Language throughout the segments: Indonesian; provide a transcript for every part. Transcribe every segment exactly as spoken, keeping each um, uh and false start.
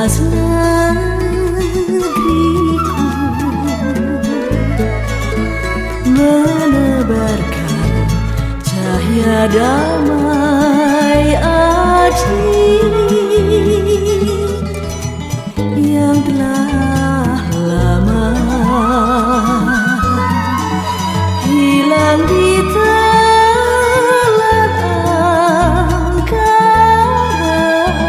atas negeriku, menebarkan cahaya damai adil yang telah lama hilang di telan angkara.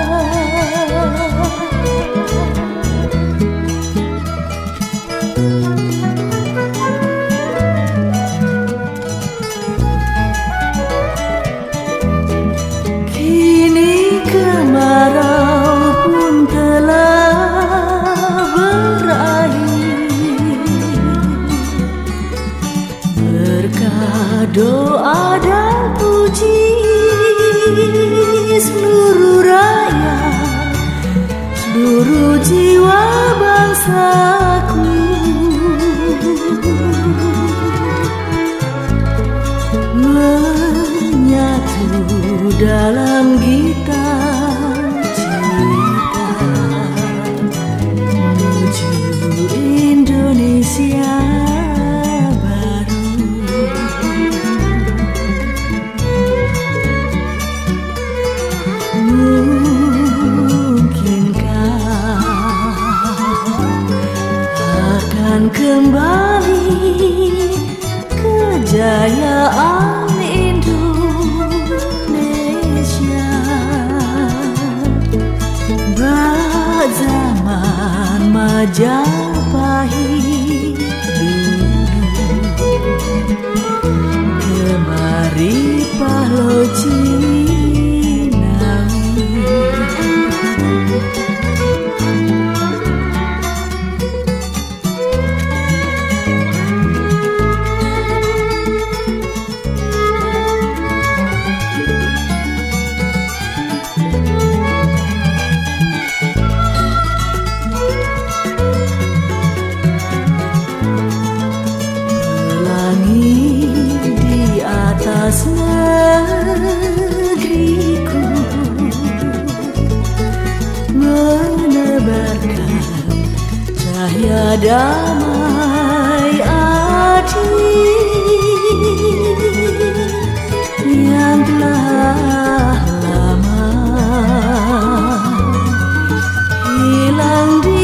Kini kemarau pun telah berakhir, berkah doa dan puji seluruh rakyat, seluruh jiwa bangsaku, menyatu dalam gitar cinta menuju Indonesia baru. Mungkinkah akan kembali kejayaan Indonesia? Bak zaman Majapahit dulu, kemari pahlawan di atas negeriku, menebarkan cahaya damai adil yang telah lama hilang di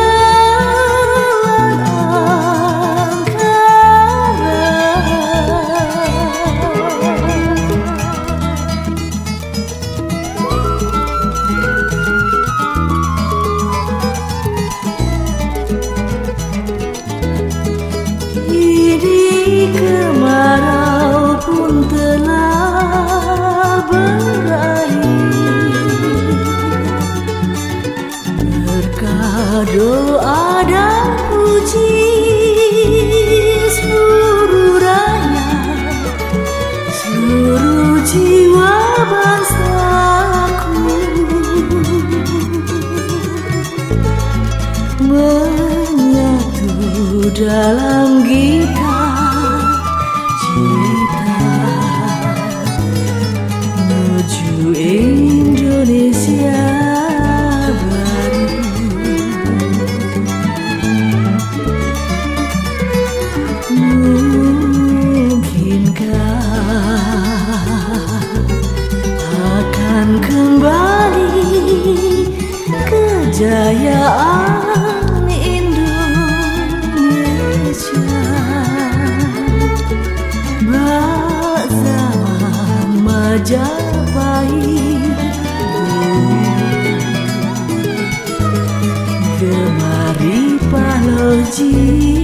kemarau pun telah berakhir, berkah doa dan puji seluruh rakyat, seluruh jiwa bangsaku, menyatu dalam gitar cinta menuju Indonesia baru. Mungkinkah akan kembali kejayaan Indonesia? Bak zaman Majapahit dulu, kemari pahlawan